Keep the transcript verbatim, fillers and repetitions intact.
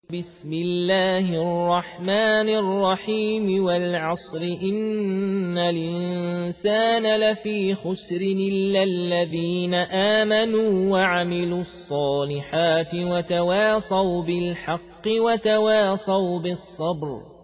بسم الله الرحمن الرحيم والعصر إن الإنسان لفي خسر إلا الذين آمنوا وعملوا الصالحات وتواصوا بالحق وتواصوا بالصبر